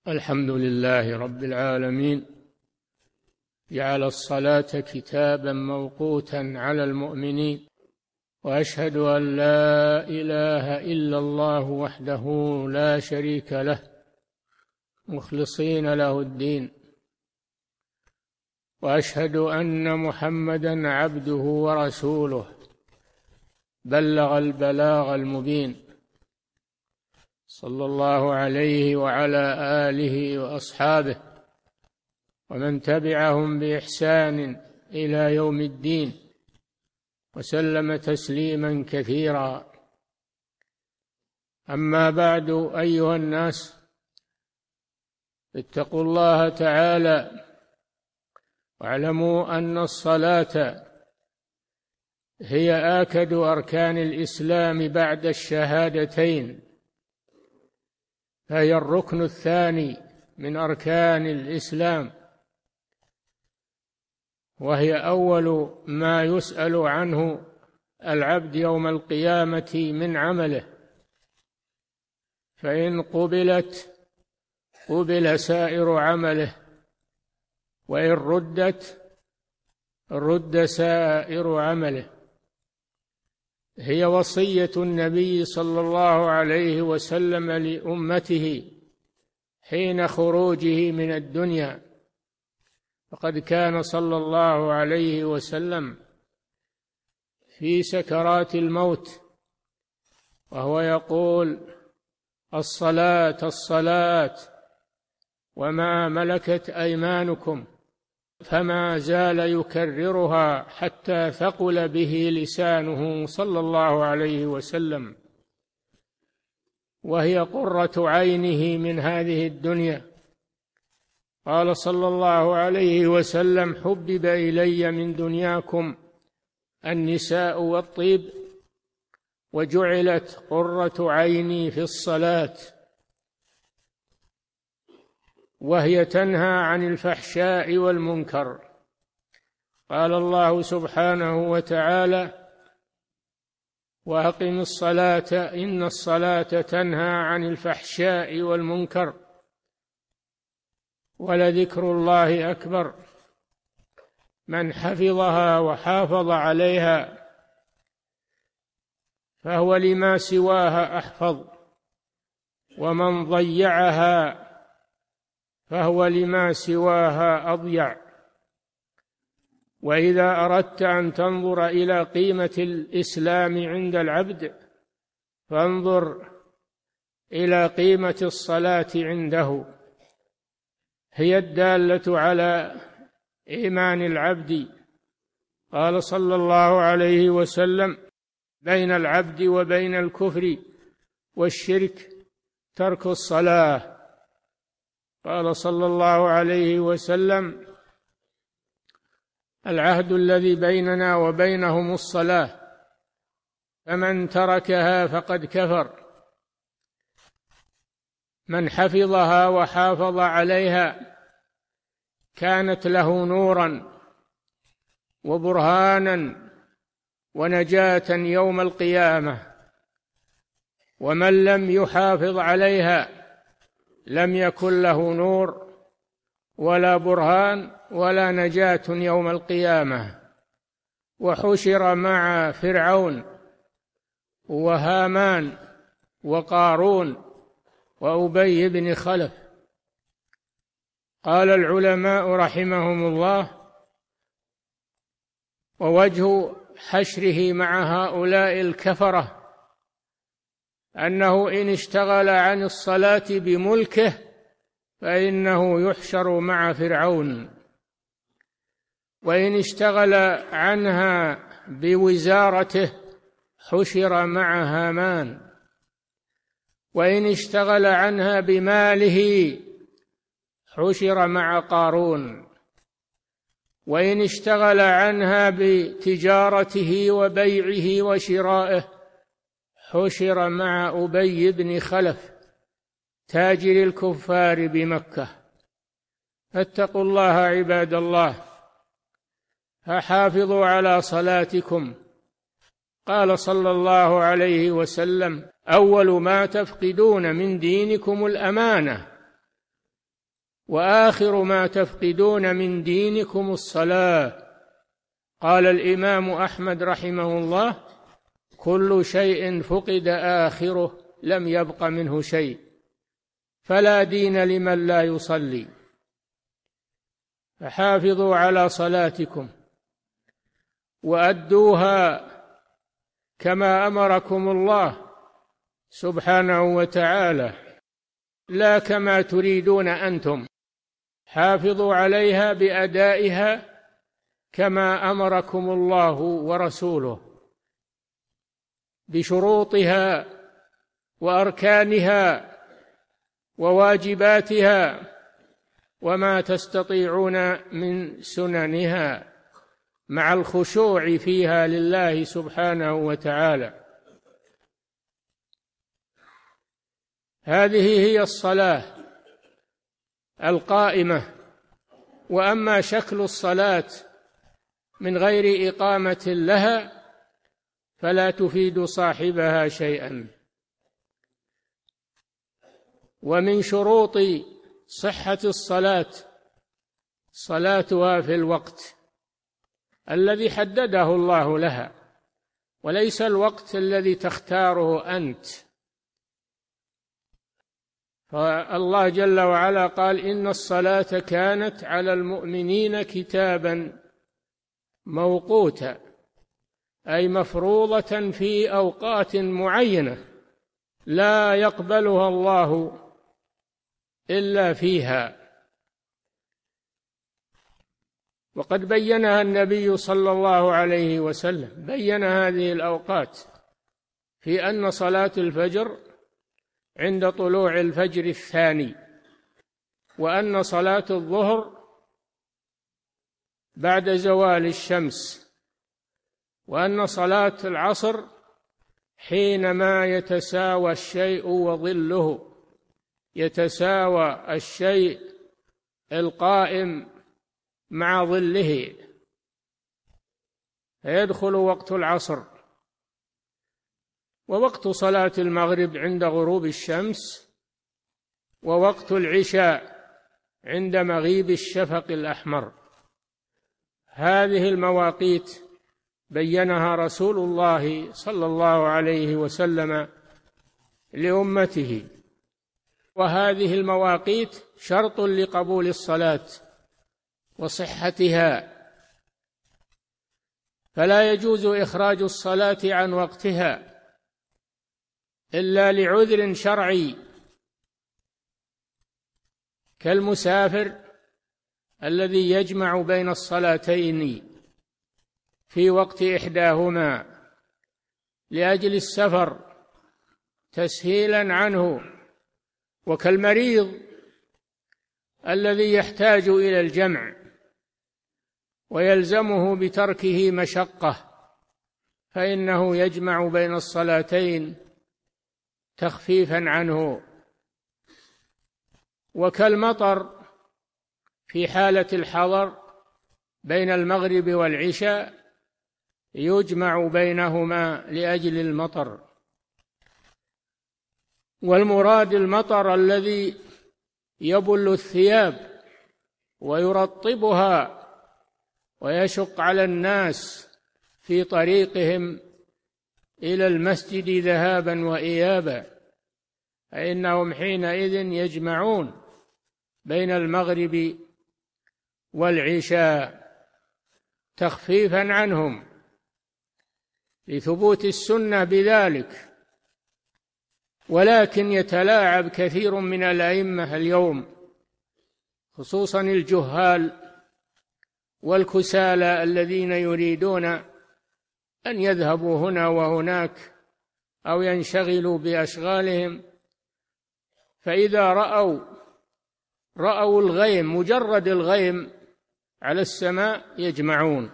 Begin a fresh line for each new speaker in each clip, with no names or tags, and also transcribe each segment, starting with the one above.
الحمد لله رب العالمين، جعل الصلاة كتابا موقوتا على المؤمنين، وأشهد أن لا إله إلا الله وحده لا شريك له مخلصين له الدين، وأشهد أن محمدا عبده ورسوله بلغ البلاغ المبين، صلى الله عليه وعلى آله وأصحابه ومن تبعهم بإحسان إلى يوم الدين، وسلم تسليما كثيرا. أما بعد، أيها الناس، اتقوا الله تعالى واعلموا أن الصلاة هي آكد أركان الإسلام بعد الشهادتين، فهي الركن الثاني من أركان الإسلام، وهي أول ما يسأل عنه العبد يوم القيامة من عمله، فإن قبلت قبل سائر عمله، وإن ردت رد سائر عمله. هي وصية النبي صلى الله عليه وسلم لأمته حين خروجه من الدنيا، فقد كان صلى الله عليه وسلم في سكرات الموت وهو يقول: الصلاة الصلاة وما ملكت أيمانكم، فما زال يكررها حتى ثقل به لسانه صلى الله عليه وسلم، وهي قرة عينه من هذه الدنيا. قال صلى الله عليه وسلم: حبب إلي من دنياكم النساء والطيب، وجعلت قرة عيني في الصلاة. وهي تنهى عن الفحشاء والمنكر. قال الله سبحانه وتعالى: وأقم الصلاة إن الصلاة تنهى عن الفحشاء والمنكر ولذكر الله أكبر. من حفظها وحافظ عليها فهو لما سواها أحفظ، ومن ضيعها فهو لما سواها أضيع. وإذا أردت أن تنظر إلى قيمة الإسلام عند العبد فانظر إلى قيمة الصلاة عنده، هي الدالة على إيمان العبد. قال صلى الله عليه وسلم: بين العبد وبين الكفر والشرك ترك الصلاة. قال صلى الله عليه وسلم: العهد الذي بيننا وبينهم الصلاة، فمن تركها فقد كفر. من حفظها وحافظ عليها كانت له نورا وبرهانا ونجاة يوم القيامة، ومن لم يحافظ عليها لم يكن له نور ولا برهان ولا نجاة يوم القيامة. وحشر مع فرعون وهامان وقارون وأبي بن خلف. قال العلماء رحمهم الله: ووجه حشره مع هؤلاء الكفرة أنه إن اشتغل عن الصلاة بملكه فإنه يحشر مع فرعون، وإن اشتغل عنها بوزارته حشر مع هامان، وإن اشتغل عنها بماله حشر مع قارون، وإن اشتغل عنها بتجارته وبيعه وشرائه حشر مع أبي بن خلف تاجر الكفار بمكة. فاتقوا الله عباد الله، فحافظوا على صلاتكم. قال صلى الله عليه وسلم: أول ما تفقدون من دينكم الأمانة، وآخر ما تفقدون من دينكم الصلاة. قال الإمام أحمد رحمه الله: كل شيء فقد آخره لم يبق منه شيء، فلا دين لمن لا يصلي. فحافظوا على صلاتكم وأدوها كما أمركم الله سبحانه وتعالى، لا كما تريدون أنتم. حافظوا عليها بأدائها كما أمركم الله ورسوله، بشروطها وأركانها وواجباتها وما تستطيعون من سننها، مع الخشوع فيها لله سبحانه وتعالى. هذه هي الصلاة القائمة. وأما شكل الصلاة من غير إقامة لها فلا تفيد صاحبها شيئا. ومن شروط صحة الصلاة صلاتها في الوقت الذي حدده الله لها، وليس الوقت الذي تختاره أنت. فالله جل وعلا قال: إن الصلاة كانت على المؤمنين كتابا موقوتا، أي مفروضة في أوقات معينة لا يقبلها الله إلا فيها. وقد بينها النبي صلى الله عليه وسلم، بين هذه الأوقات في أن صلاة الفجر عند طلوع الفجر الثاني، وأن صلاة الظهر بعد زوال الشمس، وأن صلاة العصر حينما يتساوى الشيء وظله، يتساوى الشيء القائم مع ظله، فيدخل وقت العصر. ووقت صلاة المغرب عند غروب الشمس، ووقت العشاء عند مغيب الشفق الأحمر. هذه المواقيت بينها رسول الله صلى الله عليه وسلم لأمته، وهذه المواقيت شرط لقبول الصلاة وصحتها، فلا يجوز إخراج الصلاة عن وقتها إلا لعذر شرعي، كالمسافر الذي يجمع بين الصلاتين في وقت إحداهما لأجل السفر تسهيلا عنه، وكالمريض الذي يحتاج إلى الجمع ويلزمه بتركه مشقة، فإنه يجمع بين الصلاتين تخفيفا عنه. وكالمطر في حالة الحضر بين المغرب والعشاء يجمع بينهما لأجل المطر. والمراد المطر الذي يبل الثياب ويرطبها ويشق على الناس في طريقهم إلى المسجد ذهابا وإيابا، فإنهم حينئذ يجمعون بين المغرب والعشاء تخفيفا عنهم لثبوت السنة بذلك. ولكن يتلاعب كثير من الأئمة اليوم، خصوصا الجهال والكسالى الذين يريدون أن يذهبوا هنا وهناك أو ينشغلوا بأشغالهم، فإذا رأوا الغيم، مجرد الغيم على السماء يجمعون،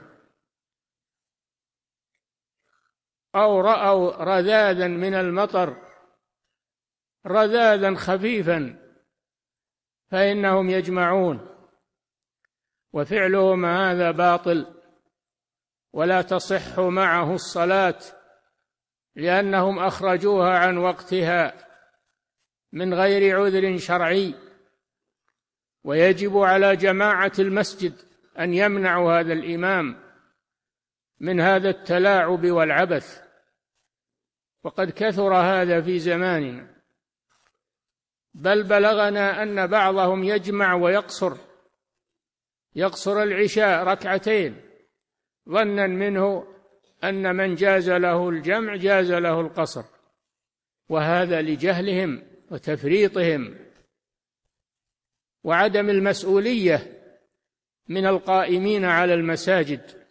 أو رأوا رذاذا من المطر، رذاذا خفيفا، فإنهم يجمعون، وفعلهم هذا باطل ولا تصح معه الصلاة، لأنهم أخرجوها عن وقتها من غير عذر شرعي. ويجب على جماعة المسجد أن يمنعوا هذا الإمام من هذا التلاعب والعبث، وقد كثر هذا في زماننا، بل بلغنا أن بعضهم يجمع يقصر العشاء ركعتين ظنا منه أن من جاز له الجمع جاز له القصر، وهذا لجهلهم وتفريطهم وعدم المسؤولية من القائمين على المساجد.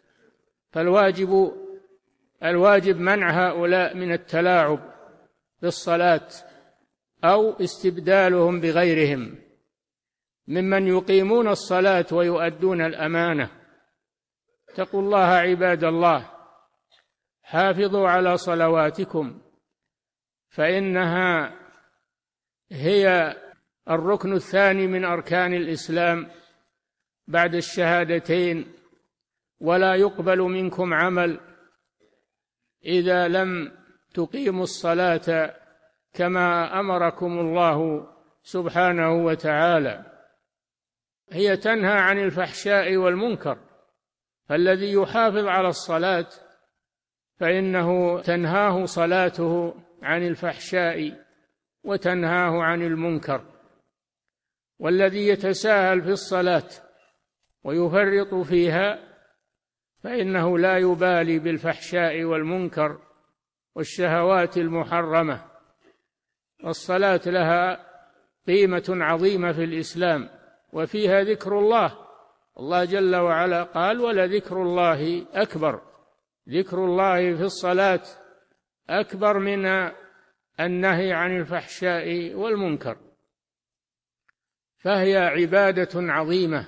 فالواجب منع هؤلاء من التلاعب بالصلاة أو استبدالهم بغيرهم ممن يقيمون الصلاة ويؤدون الأمانة. اتقوا الله عباد الله، حافظوا على صلواتكم فإنها هي الركن الثاني من أركان الإسلام بعد الشهادتين، ولا يقبل منكم عمل إذا لم تقيموا الصلاة كما أمركم الله سبحانه وتعالى. هي تنهى عن الفحشاء والمنكر، فالذي يحافظ على الصلاة فإنه تنهاه صلاته عن الفحشاء وتنهاه عن المنكر، والذي يتساهل في الصلاة ويفرط فيها فإنه لا يبالي بالفحشاء والمنكر والشهوات المحرمة. والصلاة لها قيمة عظيمة في الإسلام، وفيها ذكر الله. الله جل وعلا قال: ولذكر الله أكبر. ذكر الله في الصلاة أكبر من النهي عن الفحشاء والمنكر، فهي عبادة عظيمة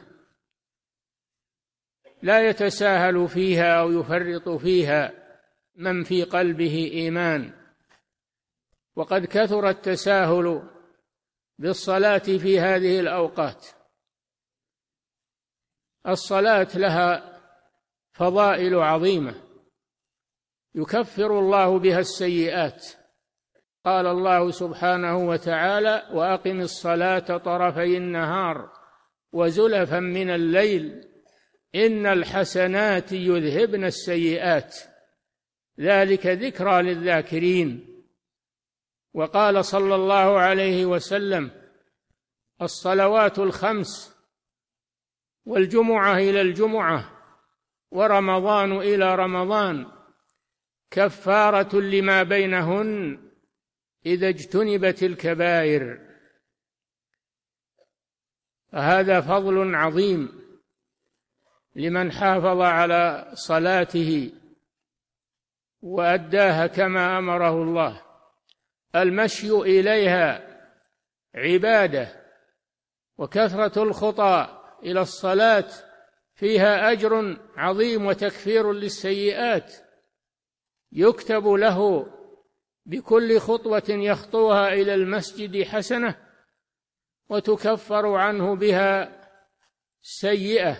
لا يتساهل فيها أو يفرط فيها من في قلبه إيمان. وقد كثر التساهل بالصلاة في هذه الأوقات. الصلاة لها فضائل عظيمة يكفر الله بها السيئات. قال الله سبحانه وتعالى: وأقم الصلاة طرفي النهار وزلفا من الليل إن الحسنات يذهبن السيئات ذلك ذكرى للذاكرين. وقال صلى الله عليه وسلم: الصلوات الخمس والجمعة إلى الجمعة ورمضان إلى رمضان كفارة لما بينهن إذا اجتنبت الكبائر. فهذا فضل عظيم لمن حافظ على صلاته وأداها كما أمره الله. المشي إليها عبادة، وكثرة الخطى إلى الصلاة فيها أجر عظيم وتكفير للسيئات. يكتب له بكل خطوة يخطوها إلى المسجد حسنة، وتكفر عنه بها سيئة.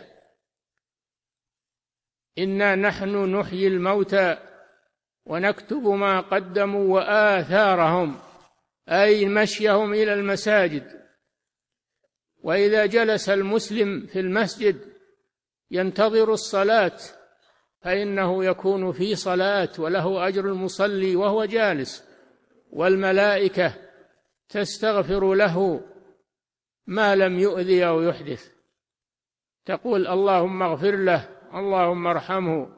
إنا نحن نحيي الموتى ونكتب ما قدموا وآثارهم، أي مشيهم إلى المساجد. وإذا جلس المسلم في المسجد ينتظر الصلاة فإنه يكون في صلاة وله أجر المصلي وهو جالس، والملائكة تستغفر له ما لم يؤذي أو يحدث، تقول: اللهم اغفر له، اللهم ارحمه.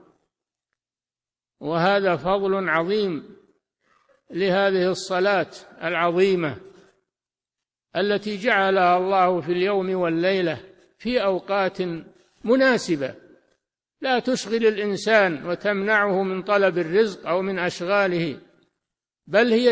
وهذا فضل عظيم لهذه الصلاة العظيمة التي جعلها الله في اليوم والليلة في أوقات مناسبة لا تشغل الإنسان وتمنعه من طلب الرزق أو من أشغاله، بل هي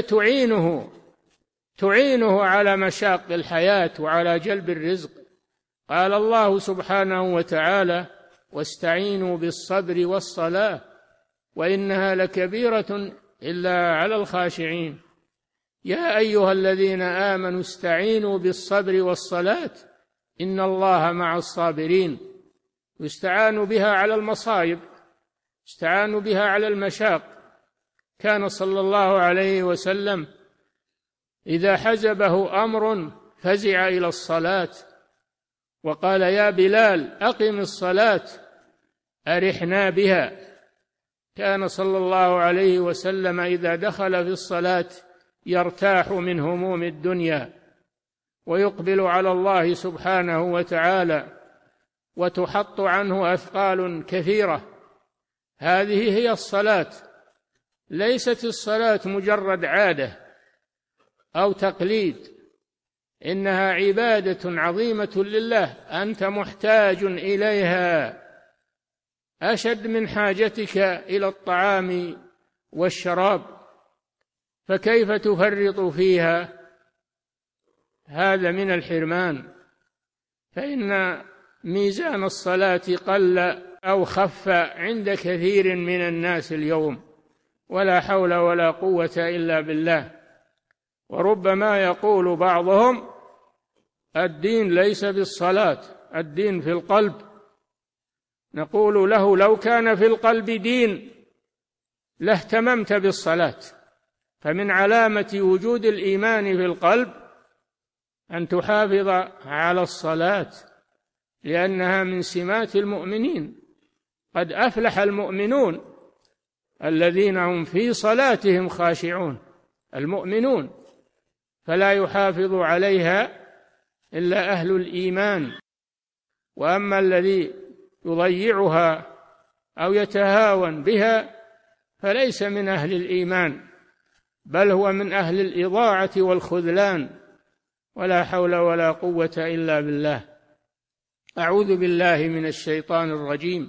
تعينه على مشاق الحياة وعلى جلب الرزق. قال الله سبحانه وتعالى: واستعينوا بالصبر والصلاة وإنها لكبيرة إلا على الخاشعين. يا أيها الذين آمنوا استعينوا بالصبر والصلاة إن الله مع الصابرين. يستعان بها على المصائب، يستعان بها على المشاق. كان صلى الله عليه وسلم إذا حزبه أمر فزع إلى الصلاة وقال: يا بلال أقم الصلاة أرحنا بها. كان صلى الله عليه وسلم إذا دخل في الصلاة يرتاح من هموم الدنيا ويقبل على الله سبحانه وتعالى، وتحط عنه أثقال كثيرة. هذه هي الصلاة، ليست الصلاة مجرد عادة أو تقليد، إنها عبادة عظيمة لله، أنت محتاج إليها أشد من حاجتك إلى الطعام والشراب، فكيف تفرط فيها؟ هذا من الحرمان. فإن ميزان الصلاة قل أو خف عند كثير من الناس اليوم، ولا حول ولا قوة إلا بالله. وربما يقول بعضهم: الدين ليس بالصلاة، الدين في القلب. نقول له: لو كان في القلب دين لاهتممت بالصلاة. فمن علامة وجود الإيمان في القلب أن تحافظ على الصلاة، لأنها من سمات المؤمنين. قد أفلح المؤمنون الذين هم في صلاتهم خاشعون، المؤمنون، فلا يحافظ عليها إلا أهل الإيمان. وأما الذي يضيعها أو يتهاون بها فليس من أهل الإيمان، بل هو من أهل الإضاعة والخذلان، ولا حول ولا قوة إلا بالله. أعوذ بالله من الشيطان الرجيم.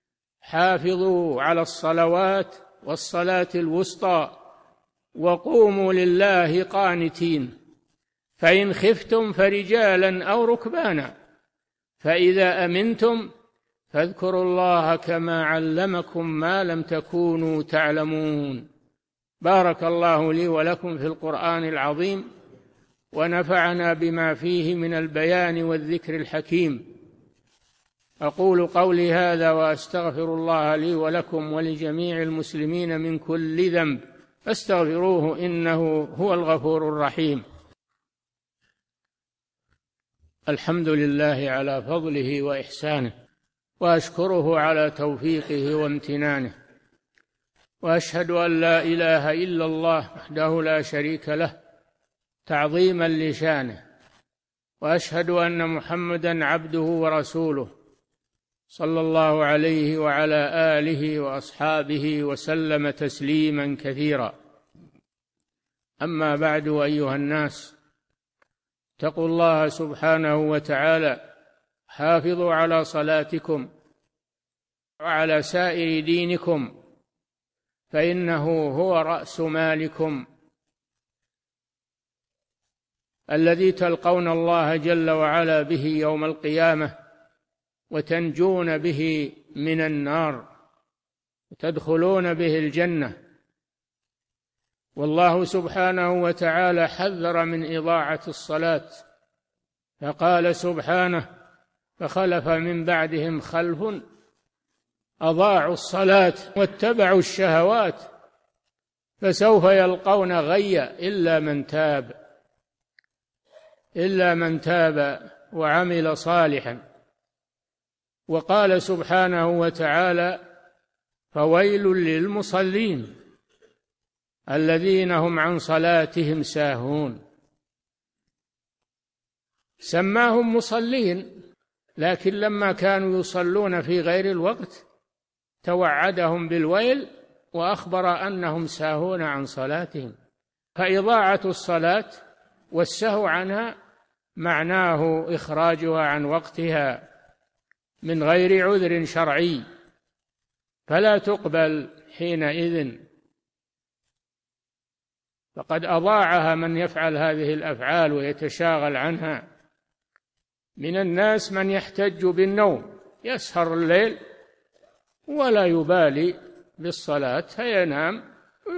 حافظوا على الصلوات والصلاة الوسطى وقوموا لله قانتين، فإن خفتم فرجالا أو ركبانا، فإذا أمنتم فاذكروا الله كما علمكم ما لم تكونوا تعلمون. بارك الله لي ولكم في القرآن العظيم، ونفعنا بما فيه من البيان والذكر الحكيم. أقول قولي هذا وأستغفر الله لي ولكم ولجميع المسلمين من كل ذنب، فاستغفروه إنه هو الغفور الرحيم. الحمد لله على فضله وإحسانه، وأشكره على توفيقه وامتنانه، وأشهد أن لا إله إلا الله وحده لا شريك له تعظيما لشانه، وأشهد أن محمدا عبده ورسوله صلى الله عليه وعلى آله وأصحابه وسلم تسليما كثيرا. أما بعد، أيها الناس، اتقوا الله سبحانه وتعالى، حافظوا على صلاتكم وعلى سائر دينكم، فإنه هو رأس مالكم الذي تلقون الله جل وعلا به يوم القيامة، وتنجون به من النار، وتدخلون به الجنة. والله سبحانه وتعالى حذر من إضاعة الصلاة، فقال سبحانه: فخلف من بعدهم خلف أضاعوا الصلاة واتبعوا الشهوات فسوف يلقون غيا إلا من تاب وعمل صالحا. وقال سبحانه وتعالى: فويل للمصلين الذين هم عن صلاتهم ساهون. سماهم مصلين، لكن لما كانوا يصلون في غير الوقت توعدهم بالويل وأخبر أنهم ساهون عن صلاتهم. فإضاعة الصلاة والسهو عنها معناه إخراجها عن وقتها من غير عذر شرعي، فلا تقبل حينئذ. فقد أضاعها من يفعل هذه الأفعال ويتشاغل عنها. من الناس من يحتج بالنوم، يسهر الليل ولا يبالي بالصلاة، فينام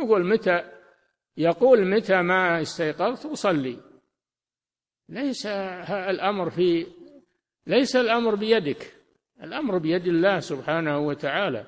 ويقول متى ما استيقظت أصلي. ليس الأمر بيدك، الأمر بيد الله سبحانه وتعالى.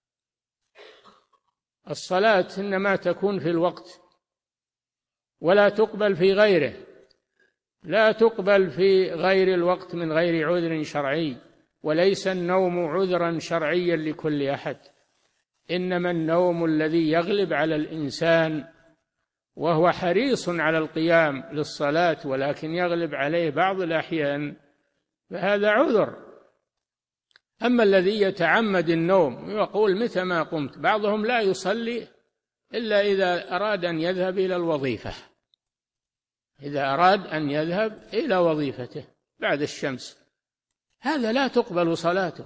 الصلاة إنما تكون في الوقت ولا تقبل في غيره، لا تقبل في غير الوقت من غير عذر شرعي، وليس النوم عذرا شرعيا لكل أحد، إنما النوم الذي يغلب على الإنسان وهو حريص على القيام للصلاة ولكن يغلب عليه بعض الأحيان فهذا عذر. أما الذي يتعمد النوم ويقول متى ما قمت، بعضهم لا يصلي إلا إذا أراد أن يذهب إلى الوظيفة، إذا أراد أن يذهب إلى وظيفته بعد الشمس، هذا لا تقبل صلاته.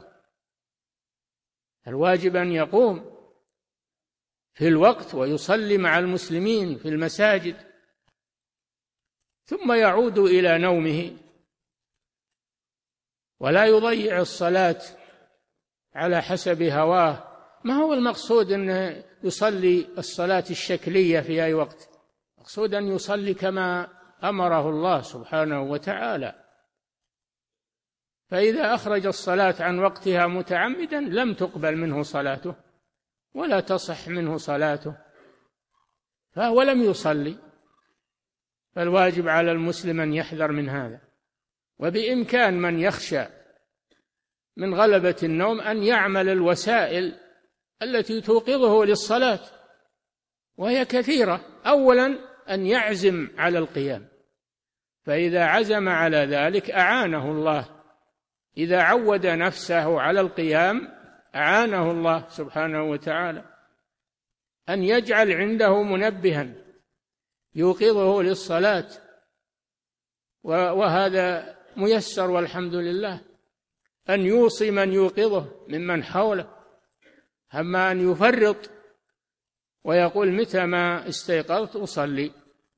الواجب أن يقوم في الوقت ويصلي مع المسلمين في المساجد ثم يعود إلى نومه، ولا يضيع الصلاة على حسب هواه. ما هو المقصود أن يصلي الصلاة الشكلية في أي وقت، مقصود أن يصلي كما أمره الله سبحانه وتعالى. فإذا أخرج الصلاة عن وقتها متعمدا لم تقبل منه صلاته ولا تصح منه صلاته، فهو لم يصلي. فالواجب على المسلم أن يحذر من هذا. وبإمكان من يخشى من غلبة النوم أن يعمل الوسائل التي توقظه للصلاة، وهي كثيرة. أولا أن يعزم على القيام، فإذا عزم على ذلك أعانه الله، إذا عود نفسه على القيام أعانه الله سبحانه وتعالى. أن يجعل عنده منبها يوقظه للصلاة، وهذا ميسر والحمد لله. أن يوصي من يوقظه ممن حوله، أما أن يفرط ويقول متى ما استيقظت أصلي،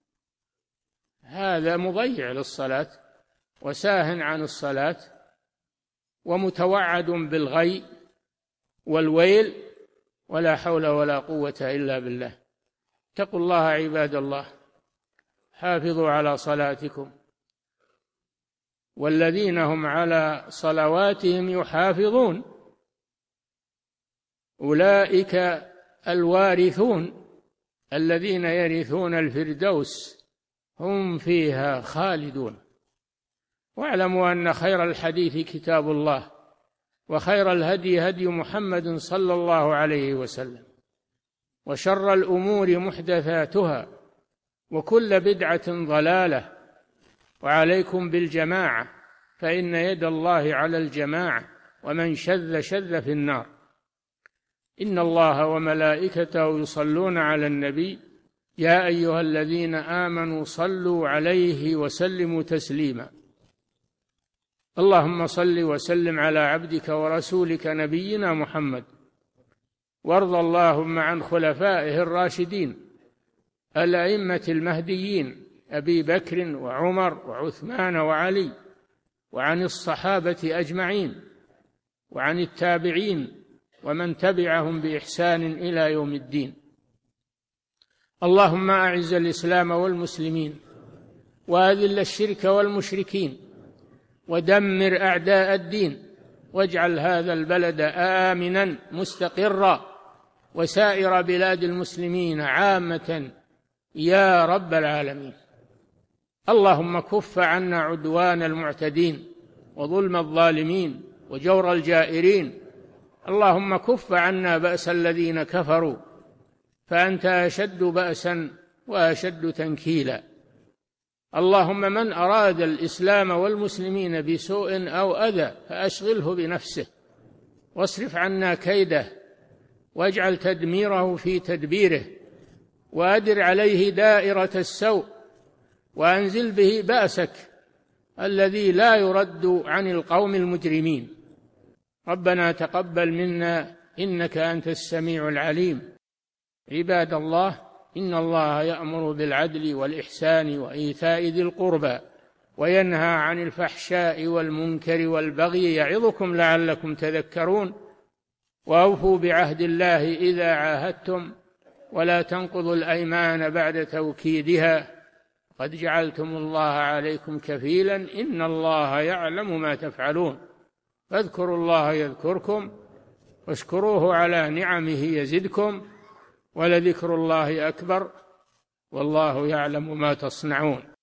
هذا مضيع للصلاة وساه عن الصلاة ومتوعد بالغي والويل، ولا حول ولا قوة إلا بالله. اتقوا الله عباد الله، حافظوا على صلاتكم، والذين هم على صلواتهم يحافظون أولئك الوارثون الذين يرثون الفردوس هم فيها خالدون. واعلموا أن خير الحديث كتاب الله، وخير الهدي هدي محمد صلى الله عليه وسلم، وشر الأمور محدثاتها، وكل بدعة ضلالة. وعليكم بالجماعة، فإن يد الله على الجماعة، ومن شذ شذ في النار. إن الله وملائكته يصلون على النبي يا أيها الذين آمنوا صلوا عليه وسلموا تسليما. اللهم صل وسلم على عبدك ورسولك نبينا محمد، وارض اللهم عن خلفائه الراشدين الأئمة المهديين أبي بكر وعمر وعثمان وعلي، وعن الصحابة أجمعين، وعن التابعين ومن تبعهم بإحسان إلى يوم الدين. اللهم أعز الإسلام والمسلمين، وأذل الشرك والمشركين، ودمر أعداء الدين، واجعل هذا البلد آمنا مستقرا، وسائر بلاد المسلمين عامة يا رب العالمين. اللهم كف عنا عدوان المعتدين، وظلم الظالمين، وجور الجائرين. اللهم كف عنا بأس الذين كفروا، فأنت أشد بأسا وأشد تنكيلا. اللهم من أراد الإسلام والمسلمين بسوء أو أذى فأشغله بنفسه، واصرف عنا كيده، واجعل تدميره في تدبيره، وأدر عليه دائرة السوء، وأنزل به بأسك الذي لا يرد عن القوم المجرمين. ربنا تقبل منا إنك أنت السميع العليم. عباد الله، إن الله يأمر بالعدل والإحسان وإيتاء ذي القربى، وينهى عن الفحشاء والمنكر والبغي، يعظكم لعلكم تذكرون. وأوفوا بعهد الله إذا عاهدتم، ولا تنقضوا الأيمان بعد توكيدها، قد جعلتم الله عليكم كفيلا، إن الله يعلم ما تفعلون. فاذكروا الله يذكركم، واشكروه على نعمه يزدكم، ولذكر الله أكبر، والله يعلم ما تصنعون.